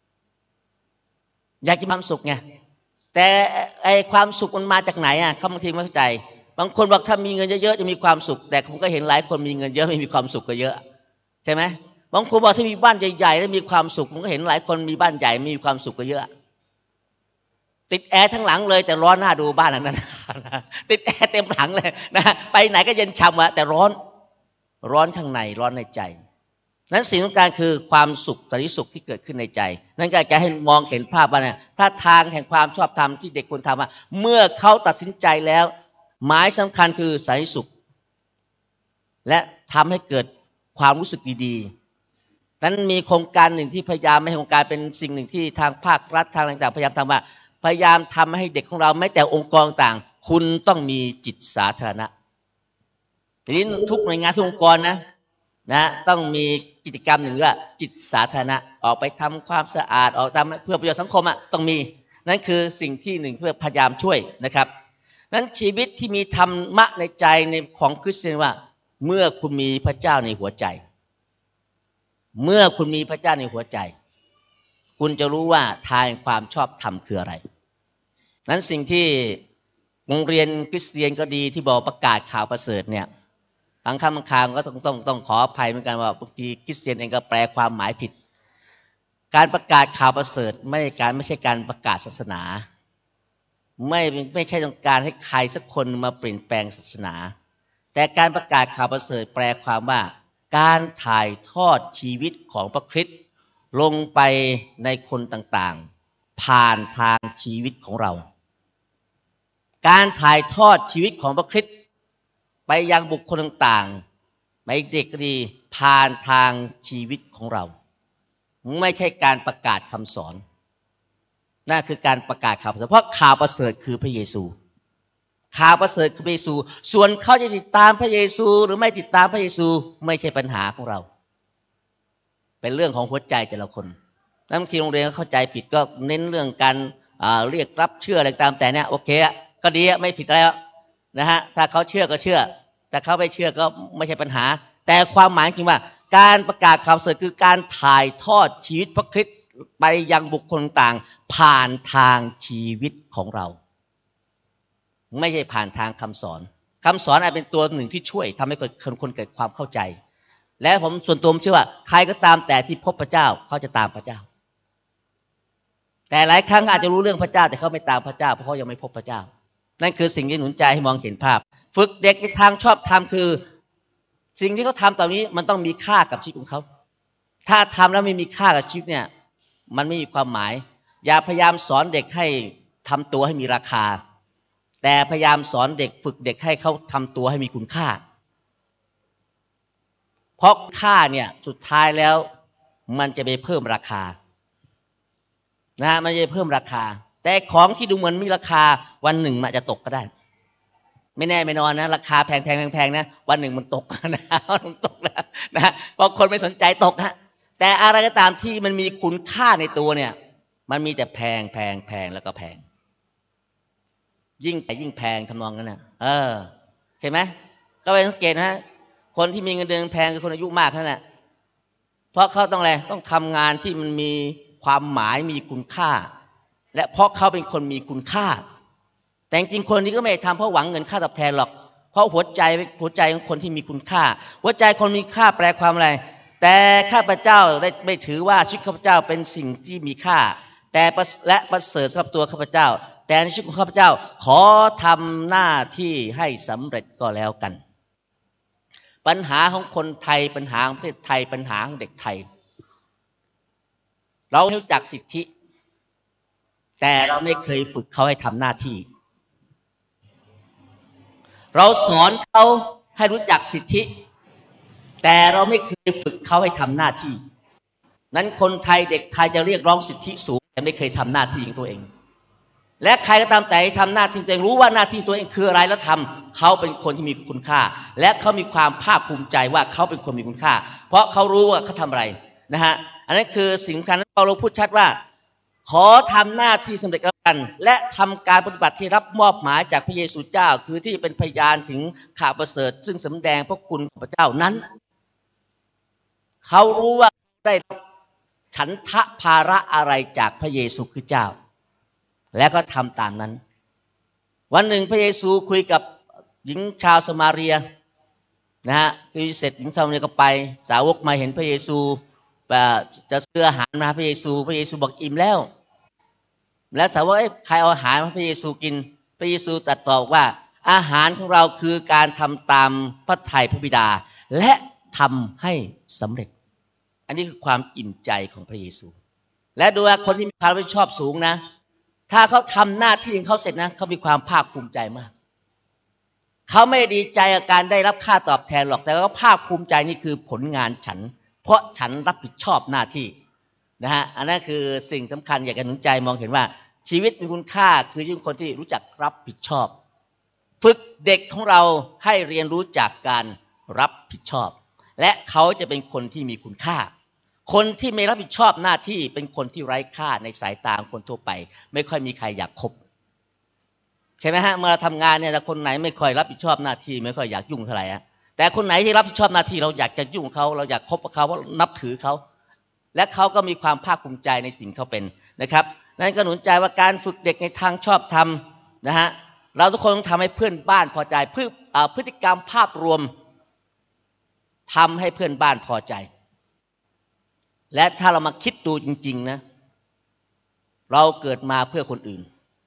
อยากจะมีความสุขไงแต่ไอความสุขมันมาจากไหนอ่ะเขาบางทีไม่เข้าใจบางคนบอกถ้ามีเงินเยอะๆจะมีความสุขแต่ผมก็เห็นหลายคนมีเงินเยอะไม่มีความสุขก็เยอะใช่ไหมบางคนบอกถ้ามีบ้านใหญ่ๆแล้วมีความสุขผมก็เห็นหลายคนมีบ้านใหญ่มีความสุขก็เยอะติดแอร์ทั้งหลังเลยแต่ร้อนหน้าดูบ้านหลังนั้นติดแอร์เต็มหลังเลยนะไปไหนก็เย็นช่ำอะแต่ร้อนข้างในร้อนในใจนั้นสิ่งสำคัญคือความสุขสันติสุขที่เกิดขึ้นในใจนั่นก็จะให้มองเห็นภาพว่าเนี่ยถ้าทางแห่งความชอบธรรมที่เด็กควรทำว่าเมื่อเขาตัดสินใจแล้วหมายสำคัญคือสันติสุขและทำให้เกิดความรู้สึกดีๆนั้นมีโครงการหนึ่งที่พยายามให้โครงการเป็นสิ่งหนึ่งที่ทางภาครัฐทางต่างๆพยายามทำว่าพยายามทำให้เด็กของเราแม้แต่องค์กรต่างคุณต้องมีจิตสาธารณะทีนี้ทุกหน่วยงานทุกองค์กรนะต้องมีกิจกรรมหนึ่งว่าจิตสาธารณะออกไปทำความสะอาดออกทำเพื่อประโยชน์สังคมต้องมีนั่นคือสิ่งที่หนึ่งเพื่อพยายามช่วยนะครับนั้นชีวิตที่มีธรรมะในใจในของคริสเตียนว่าเมื่อคุณมีพระเจ้าในหัวใจเมื่อคุณมีพระเจ้าในหัวใจคุณจะรู้ว่าทางความชอบธรรมคืออะไรนั้นสิ่งที่โรงเรียนคริสเตียนก็ดีที่บอกประกาศข่าวประเสริฐเนี่ยบางคำบางคำก็ต้องขออภัยเหมือนกันว่าบางทีคริสเตียนเองก็แปลความหมายผิดการประกาศข่าวประเสริฐไม่ใช่การประกาศศาสนาไม่ใช่ต้องการให้ใครสักคนมาเปลี่ยนแปลงศาสนาแต่การประกาศข่าวประเสริฐแปลความว่าการถ่ายทอดชีวิตของพระคริสต์ลงไปในคนต่างๆผ่านทางชีวิตของเราการถ่ายทอดชีวิตของพระคริสต์ไปยังบุคคลต่างๆไม่เด็กก็ดีผ่านทางชีวิตของเราไม่ใช่การประกาศคำสอนนั่นคือการประกาศข่าวประเสริฐเพราะข่าวประเสริฐคือพระเยซูข่าวประเสริฐคือพระเยซูส่วนเขาจะติดตามพระเยซูหรือไม่ติดตามพระเยซูไม่ใช่ปัญหาของเราเป็นเรื่องของหัวใจแต่ละคนบางทีโรงเรียนเข้าใจผิดก็เน้นเรื่องการเรียกรับเชื่ออะไรตามแต่เนี่ยโอเคก็ดีไม่ผิดแล้วนะฮะถ้าเขาเชื่อก็เชื่อแต่เขาไม่เชื่อก็ไม่ใช่ปัญหาแต่ความหมายจริงว่าการประกาศข่าวประเสริฐคือการถ่ายทอดชีวิตพระคริสต์ไปยังบุคคลต่างผ่านทางชีวิตของเราไม่ใช่ผ่านทางคำสอนอาจเป็นตัวหนึ่งที่ช่วยทำให้คนเกิดความเข้าใจและผมส่วนตัวเชื่อว่าใครก็ตามแต่ที่พบพระเจ้าเขาจะตามพระเจ้าแต่หลายครั้งอาจจะรู้เรื่องพระเจ้าแต่เขาไม่ตามพระเจ้าเพราะเขายังไม่พบพระเจ้านั่นคือสิ่งที่หนุนใจให้มองเห็นภาพฝึกเด็กในทางชอบธรรมคือสิ่งที่เขาทำตอนนี้มันต้องมีค่ากับชีวิตของเขาถ้าทำแล้วไม่มีค่ากับชีวิตเนี่ยมันไม่มีความหมายอย่าพยายามสอนเด็กให้ทำตัวให้มีราคาแต่พยายามสอนเด็กฝึกเด็กให้เขาทำตัวให้มีคุณค่าเพราะค่าเนี่ยสุดท้ายแล้วมันจะไปเพิ่มราคานะมันจะเพิ่มราคาแต่ของที่ดูเหมือนมีราคาวันหนึ่งมันจะตกก็ได้ไม่แน่ไม่นอนนะราคาแพงนะวันหนึ่งมันตกนะมันตกนะเพราะคนไม่สนใจตกฮะแต่อะไรก็ตามที่มันมีคุณค่าในตัวเนี่ยมันมีแต่แพงแล้วก็แพงยิ่งแพงทำนองนั้นนะเห็นไหมก็ไปสังเกตนะคนที่มีเงินเดือนแพงคือคนอายุมากนั่นแหละเพราะเขาต้องอะไรต้องทำงานที่มันมีความหมายมีคุณค่าและเพราะเขาเป็นคนมีคุณค่าแต่จริงๆคนนี้ก็ไม่ทำเพราะหวังเงินค่าตอบแทนหรอกเพราะหัวใจของคนที่มีคุณค่าหัวใจคนมีค่าแปลความอะไรแต่ข้าพเจ้าได้ไม่ถือว่าชีวิตข้าพเจ้าเป็นสิ่งที่มีค่าแต่และประเสริฐสำหรับตัวข้าพเจ้าแต่ในชีวิตของข้าพเจ้าขอทำหน้าที่ให้สำเร็จก็แล้วกันปัญหาของคนไทยปัญหาของประเทศไทยปัญหาของเด็กไทยเรารู้จักสิทธิแต่เราไม่เคยฝึกเขาให้ทำหน้าที่เราสอนเขาให้รู้จักสิทธิแต่เราไม่เคยฝึกเขาให้ทำหน้าที่นั้นคนไทยเด็กไทยจะเรียกร้องสิทธิสูงแต่ไม่เคยทำหน้าที่ของตัวเองและใครก็ตามแต่ทำหน้าที่ตัวเองรู้ว่าหน้าที่ตัวเองคืออะไรแล้วทำเขาเป็นคนที่มีคุณค่าและเขามีความภาคภูมิใจว่าเขาเป็นคนมีคุณค่าเพราะเขารู้ว่าเขาทำอะไรนะฮะอันนั้นคือสิ่งสำคัญที่เราพูดชัดว่าขอทำหน้าที่สำเร็จกันและทำการปฏิบัติที่รับมอบหมายจากพระเยซูเจ้าคือที่เป็นพยานถึงข่าวประเสริฐซึ่งสำแดงพระคุณของพระเจ้านั้นเขารู้ว่าได้ฉันทะภาระอะไรจากพระเยซูคริสต์เจ้าและก็ทำตามนั้นวันหนึ่งพระเยซูคุยกับหญิงชาวสมาเรียนะฮะคุยเสร็จหญิงชาวสมาเรียก็ไปสาวกมาเห็นพระเยซูจะซื้ออาหารมาพระเยซูบอกอิ่มแล้วและสาวกใครเอาอาหารมาพระเยซูกินพระเยซูตรัสตอบว่าอาหารของเราคือการทำตามพระทัยพระบิดาและทำให้สำเร็จอันนี้คือความอิ่มใจของพระเยซูและดูว่าคนที่มีความรับผิดชอบสูงนะถ้าเขาทำหน้าที่ของเขาเสร็จนะเขามีความภาคภูมิใจมากเขาไม่ดีใจกับการได้รับค่าตอบแทนหรอกแต่เขาภาคภูมิใจนี่คือผลงานฉันเพราะฉันรับผิดชอบหน้าที่นะฮะอันนั้นคือสิ่งสำคัญอยากจะหนุนใจมองเห็นว่าชีวิตมีคุณค่าคือยิ่งคนที่รู้จักรับผิดชอบฝึกเด็กของเราให้เรียนรู้จากการรับผิดชอบและเขาจะเป็นคนที่มีคุณค่าคนที่ไม่รับผิดชอบหน้าที่เป็นคนที่ไร้ค่าในสายตาคนทั่วไปไม่ค่อยมีใครอยากคบใช่ไหมฮะเมื่อเราทำงานเนี่ยแต่คนไหนไม่ค่อยรับผิดชอบหน้าที่ไม่ค่อยอยากยุ่งเท่าไหร่ฮะแต่คนไหนที่รับผิดชอบหน้าที่เราอยากจะยุ่งเขาเราอยากคบกับเขาเพราะนับถือเขาและเขาก็มีความภาคภูมิใจในสิ่งเขาเป็นนะครับนั้นก็หนุนใจว่าการฝึกเด็กในทางชอบธรรมนะฮะเราทุกคนต้องทำให้เพื่อนบ้านพอใจพฤติกรรมภาพรวมทำให้เพื่อนบ้านพอใจและถ้าเรามาคิดดูจริงๆนะเราเกิดมาเพื่อคนอื่น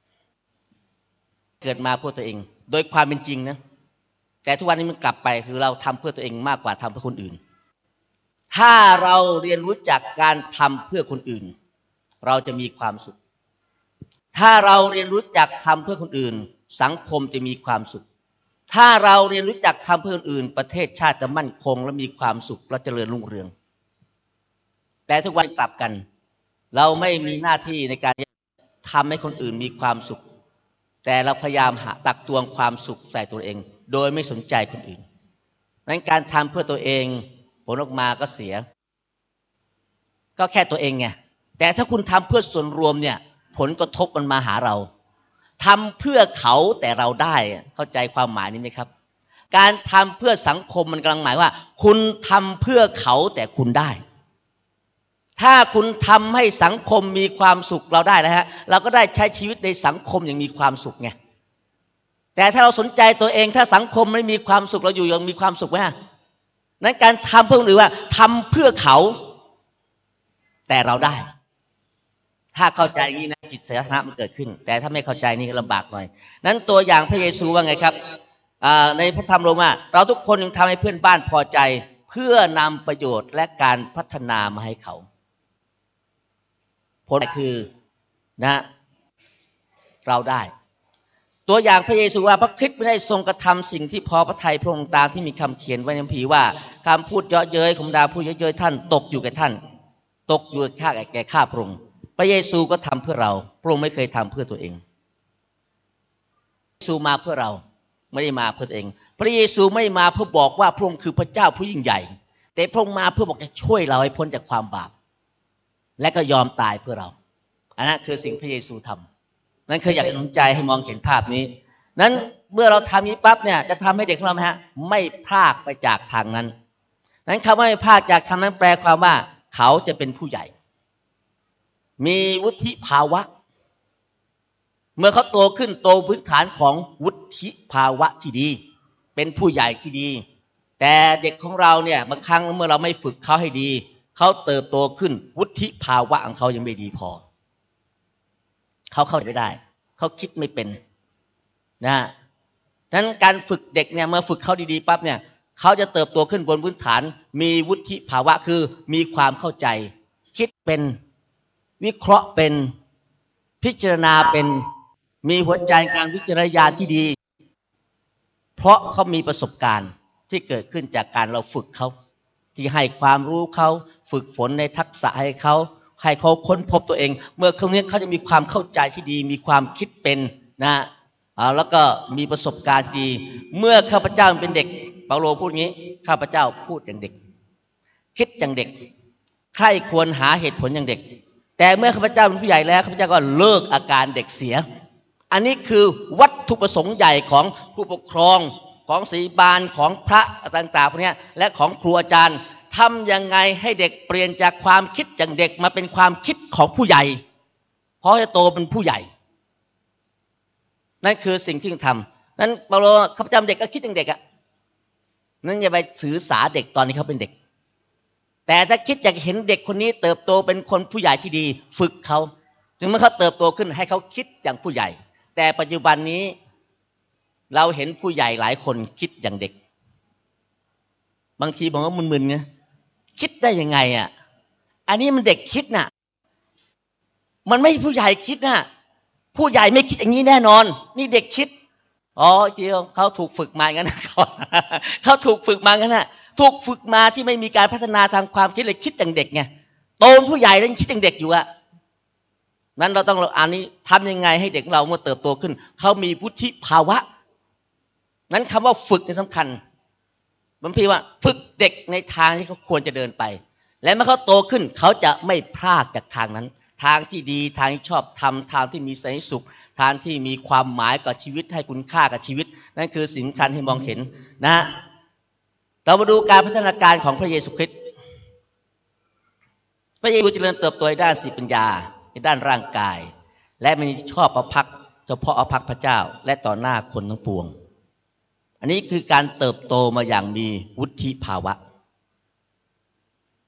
เกิดมาเพื่อตัวเองโดยความเป็นจริงนะแต่ทุกวันนี้มันกลับไปคือเราทำเพื่อตัวเองมากกว่าทำเพื่อคนอื่นถ้าเราเรียนรู้จักการทำเพื่อคนอื่นเราจะมีความสุขถ้าเราเรียนรู้จักทำเพื่อคนอื่นสังคมจะมีความสุขถ้าเราเรียนรู้จักทำเพื่อคนอื่นประเทศชาติจะมั่นคงและมีความสุขและเจริญรุ่งเรืองแต่ทุกวันกลับกันเราไม่มีหน้าที่ในการทำให้คนอื่นมีความสุขแต่เราพยายามตักตวงความสุขใส่ตัวเองโดยไม่สนใจคนอื่นนั้นการทำเพื่อตัวเองผลออกมาก็เสียก็แค่ตัวเองไงแต่ถ้าคุณทำเพื่อส่วนรวมเนี่ยผลกระทบมันมาหาเราทำเพื่อเขาแต่เราได้เข้าใจความหมายนี้ไหมครับการทำเพื่อสังคมมันกำลังหมายว่าคุณทำเพื่อเขาแต่คุณได้ถ้าคุณทำให้สังคมมีความสุขเราได้นะฮะเราก็ได้ใช้ชีวิตในสังคมอย่างมีความสุขไงแต่ถ้าเราสนใจตัวเองถ้าสังคมไม่มีความสุขเราอยู่ยังมีความสุขไหมนั้นการทำเพื่อคนอื่นว่าทำเพื่อเขาแต่เราได้ถ้าเข้าใจอย่างนี้นะจิตสาธารณะมันเกิดขึ้นแต่ถ้าไม่เข้าใจนี่ลำบากหน่อยนั้นตัวอย่างพระเยซูว่าไงครับในพระธรรมโรมาเราทุกคนยังทำให้เพื่อนบ้านพอใจเพื่อนำประโยชน์และการพัฒนามาให้เขาผลคือนะเราได้ตัวอย่างพระเยซูว่าพระคริสต์ไม่ได้ทรงกระทำสิ่งที่พอพระทัยพระองค์ตามที่มีคำเขียนไว้ในคัมภีร์ว่าคำพูดเยาะเย้ยคำด่าพูดเยาะเย้ยท่านตกอยู่แก่ท่านตกอยู่แก่ข้าพระองค์พระเยซูก็ทำเพื่อเราพระองค์ไม่เคยทำเพื่อตัวเองพระเยซูมาเพื่อเราไม่ได้มาเพื่อตัวเองพระเยซูไม่มาเพื่อบอกว่าพระองค์คือพระเจ้าผู้ยิ่งใหญ่แต่พระองค์มาเพื่อบอกจะช่วยเราให้พ้นจากความบาปและก็ยอมตายเพื่อเราอันนั้นคือสิ่งพระเยซูทำนั่นคืออยากหนุนใจให้มองเห็นภาพนี้นั้นเมื่อเราทำนี้ปั๊บเนี่ยจะทำให้เด็กของเราไม่พลากไปจากทางนั้นนั้นคำว่าไม่พลากจากทางนั้นแปลความว่าเขาจะเป็นผู้ใหญ่มีวุฒิภาวะเมื่อเขาโตขึ้นโตพื้นฐานของวุฒิภาวะที่ดีเป็นผู้ใหญ่ที่ดีแต่เด็กของเราเนี่ยบางครั้งเมื่อเราไม่ฝึกเขาให้ดีเขาเติบโตขึ้นวุฒิภาวะของเขายังไม่ดีพอเขาเข้าไม่ได้เขาคิดไม่เป็นนะฉะนั้นการฝึกเด็กเนี่ยเมื่อฝึกเขาดีๆปั๊บเนี่ยเขาจะเติบโตขึ้นบนพื้นฐานมีวุฒิภาวะคือมีความเข้าใจคิดเป็นวิเคราะห์เป็นพิจารณาเป็นมีหัวใจการวิจารณญาณที่ดีเพราะเขามีประสบการณ์ที่เกิดขึ้นจากการเราฝึกเขาที่ให้ความรู้เขาฝึกฝนในทักษะให้เขาค้นพบตัวเองเมื่อครั้งนี้เขาจะมีความเข้าใจที่ดีมีความคิดเป็นนะแล้วก็มีประสบการณ์ที่ดีเมื่อข้าพเจ้าเป็นเด็กเปาโลพูดงี้ข้าพเจ้าพูดอย่างเด็กคิดอย่างเด็กใคร่ควรหาเหตุผลอย่างเด็กแต่เมื่อข้าพเจ้าเป็นผู้ใหญ่แล้วข้าพเจ้าก็เลิกอาการเด็กเสียอันนี้คือวัตถุประสงค์ใหญ่ของผู้ปกครองของศิบาลของพระต่างๆพวกนี้และของครูอาจารย์ทำยังไงให้เด็กเปลี่ยนจากความคิดอย่างเด็กมาเป็นความคิดของผู้ใหญ่เพราะจะโตเป็นผู้ใหญ่นั่นคือสิ่งที่ต้องทำนั้นเปาโลข้าพเจ้าเด็กก็คิดอย่างเด็กนั้นอย่าไปสื่อสารเด็กตอนนี้เขาเป็นเด็กแต่ถ้าคิดอยากเห็นเด็กคนนี้เติบโตเป็นคนผู้ใหญ่ที่ดีฝึกเขาถึงเมื่อเขาเติบโตขึ้นให้เขาคิดอย่างผู้ใหญ่แต่ปัจจุบันนี้เราเห็นผู้ใหญ่หลายคนคิดอย่างเด็กบางทีผมก็มึนๆนะคิดได้ยังไงอันนี้มันเด็กคิดน่ะมันไม่ผู้ใหญ่คิดน่ะผู้ใหญ่ไม่คิดอย่างนี้แน่นอนนี่เด็กคิดอ๋อเจียวเขาถูกฝึกมางั้นนะเขาถูกฝึกมางั้นน่ะถูกฝึกมาที่ไม่มีการพัฒนาทางความคิดเลยคิดอย่างเด็กไงโตเป็นผู้ใหญ่แล้วยังคิดอย่างเด็กอยู่นั้นเราต้องอันนี้ทำยังไงให้เด็กเราเมื่อเติบโตขึ้นเขามีวุฒิภาวะนั้นคำว่าฝึกนี่สำคัญบางทีว่าฝึกเด็กในทางที่เขาควรจะเดินไปและเมื่อเขาโตขึ้นเขาจะไม่พลาดจากทางนั้นทางที่ดีทางที่ชอบทำทางที่มีสันติสุขทางที่มีความหมายกับชีวิตให้คุณค่ากับชีวิตนั่นคือสิ่งสำคัญให้มองเห็นนะเรามาดูการพัฒนาการของพระเยซูคริสต์พระเยซูเจริญเติบโตในด้านสติปัญญาในด้านร่างกายและมันชอบพระพักเฉพาะพระพักพระเจ้าและต่อหน้าคนทั้งปวงอันนี้คือการเติบโตมาอย่างมีวุฒิภาวะ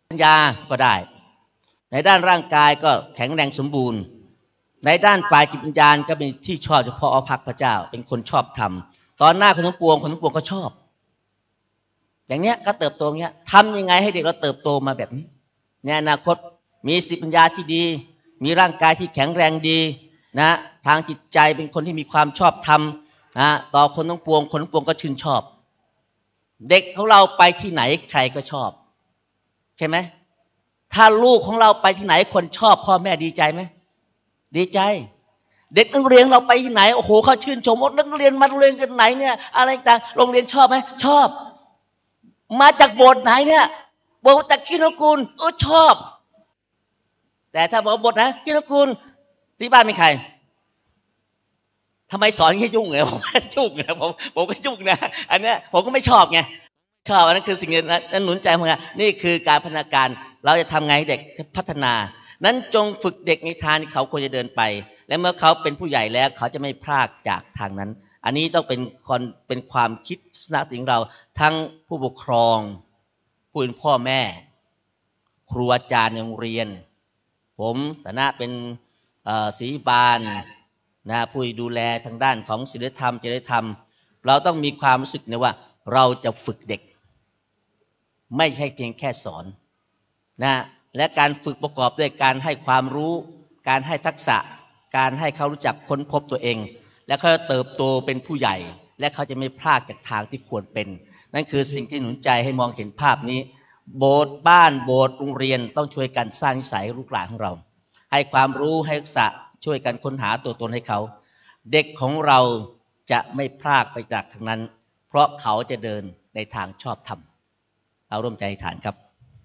ปัญญาก็ได้ในด้านร่างกายก็แข็งแรงสมบูรณ์ในด้านฝ่ายจิตวิญญาณก็เป็นที่ชอบเฉพาะพระพระเจ้าเป็นคนชอบธรรมตอนหน้าคนทั้งปวงก็ชอบอย่างเนี้ยก็เติบโตเนี้ยทำยังไงให้เด็กเราเติบโตมาแบบนี้ในอนาคตมีสติปัญญาที่ดีมีร่างกายที่แข็งแรงดีนะทางจิตใจเป็นคนที่มีความชอบธรรมนะต่อคนทั้งปวงก็ชื่นชอบเด็กของเราไปที่ไหนใครก็ชอบใช่ไหมถ้าลูกของเราไปที่ไหนคนชอบพ่อแม่ดีใจไหมดีใจเด็กนักเรียนเราไปที่ไหนโอ้โหเขาชื่นชมว่านักเรียนมาโรงเรียนกันไหนเนี่ยอะไรต่างโรงเรียนชอบไหมชอบมาจากโบสถ์ไหนเนี่ยบอกจากคิดกูลชอบแต่ถ้าบอกบทนะคิดกูลที่บ้านมีใครทำไมสอนงี้ยุ่งเลยผมยุ่งนะผมก็ยุ่งนะอันนี้ผมก็ไม่ชอบไงชอบอันนั้นคือสิ่งนั้นหนุนใจผมนะนี่คือการพัฒนาการเราจะทำไงให้เด็กพัฒนานั้นจงฝึกเด็กในทางที่เขาควรจะเดินไปและเมื่อเขาเป็นผู้ใหญ่แล้วเขาจะไม่พลากจากทางนั้นอันนี้ต้องเป็นความคิดลักษณะของเราทั้งผู้ปกครองผู้เป็นพ่อแม่ครูอาจารย์ในโรงเรียนผมฐานะเป็นศิริบาลนะผู้ดูแลทางด้านของศีลธรรมจริยธรรมเราต้องมีความรู้สึกนะว่าเราจะฝึกเด็กไม่ใช่เพียงแค่สอนนะและการฝึกประกอบด้วยการให้ความรู้การให้ทักษะการให้เขารู้จักค้นพบตัวเองและเขาจะเติบโตเป็นผู้ใหญ่และเขาจะไม่พลาดจากทางที่ควรเป็นนั่นคือสิ่งที่หนุนใจให้มองเห็นภาพนี้โบสถ์บ้านโบสถ์โรงเรียนต้องช่วยกันสร้างนิสัยลูกหลานของเราให้ความรู้ให้ทักษะช่วยกันค้นหาตัวตนให้เขาเด็กของเราจะไม่พลาดไปจากทางนั้นเพราะเขาจะเดินในทางชอบธรรมเราร่วมใจอธิษฐานครับ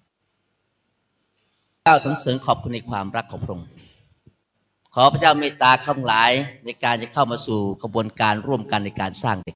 เจ้าสรรเสริญขอบคุณในความรักของพระองค์ขอพระเจ้าเมตตาข้าหลายในการจะเข้ามาสู่กระบวนการร่วมกันในการสร้างเด็ก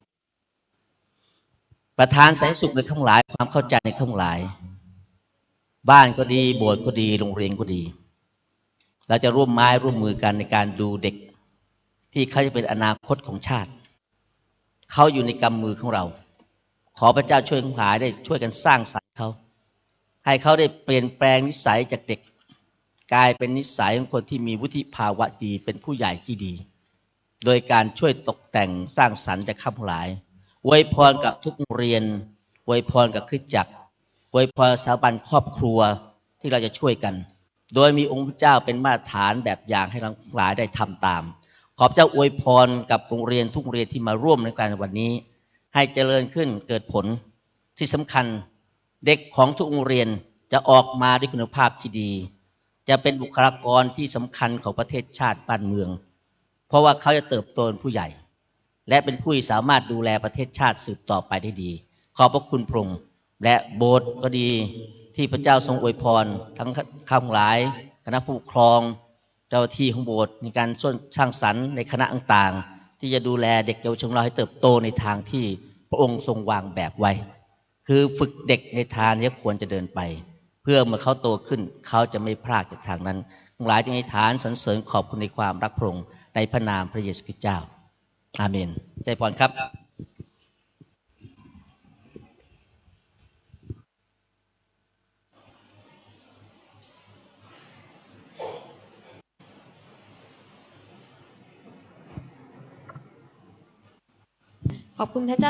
ประทานแสนสุขในข้าหลายความเข้าใจในข้าหลายบ้านก็ดีโบสถ์ก็ดีโรงเรียนก็ดีเราจะร่วมไม้ร่วมมือกันในการดูเด็กที่เขาจะเป็นอนาคตของชาติเขาอยู่ในกำมือของเราขอพระเจ้าช่วยทั้งหลายได้ช่วยกันสร้างสรรค์เขาให้เขาได้เปลี่ยนแปลงนิสัยจากเด็กกลายเป็นนิสัยของคนที่มีวุฒิภาวะดีเป็นผู้ใหญ่ที่ดีโดยการช่วยตกแต่งสร้างสรรค์จากข้าหลายอวยพรกับทุกโรงเรียนอวยพรกับคริสตจักรอวยพรสถาบันครอบครัวที่เราจะช่วยกันโดยมีองค์พระเจ้าเป็นมาตรฐานแบบอย่างให้ทั้งหลายได้ทำตามขอบเจ้าอวยพรกับโรงเรียนทุกโรงเรียนที่มาร่วมในการวันนี้ให้เจริญขึ้นเกิดผลที่สำคัญเด็กของทุกโรงเรียนจะออกมาด้วยคุณภาพที่ดีจะเป็นบุคลากรที่สำคัญของประเทศชาติบ้านเมืองเพราะว่าเขาจะเติบโตเป็นผู้ใหญ่และเป็นผู้ที่สามารถดูแลประเทศชาติสืบต่อไปได้ดีขอบพระคุณพระองค์และโบสถ์ก็ดีที่พระเจ้าทรงอวยพรทั้งข้าหลายคณะผู้ปกครองเจ้าที่ของโบสถ์ในการสร้างสรรค์ในคณะต่างๆที่จะดูแลเด็กเยาวชนเราให้เติบโตในทางที่พระองค์ทรงวางแบบไว้คือฝึกเด็กในทางที่ควรจะเดินไปเพื่อเมื่อเขาโตขึ้นเขาจะไม่พลาดจากทางนั้นหลายจึงอธิษฐานสรรเสริญขอบคุณในความรักพระองค์ในพระนามพระเยซูคริสต์เจ้าอาเมนใจพรครับขอบคุณพระเจ้า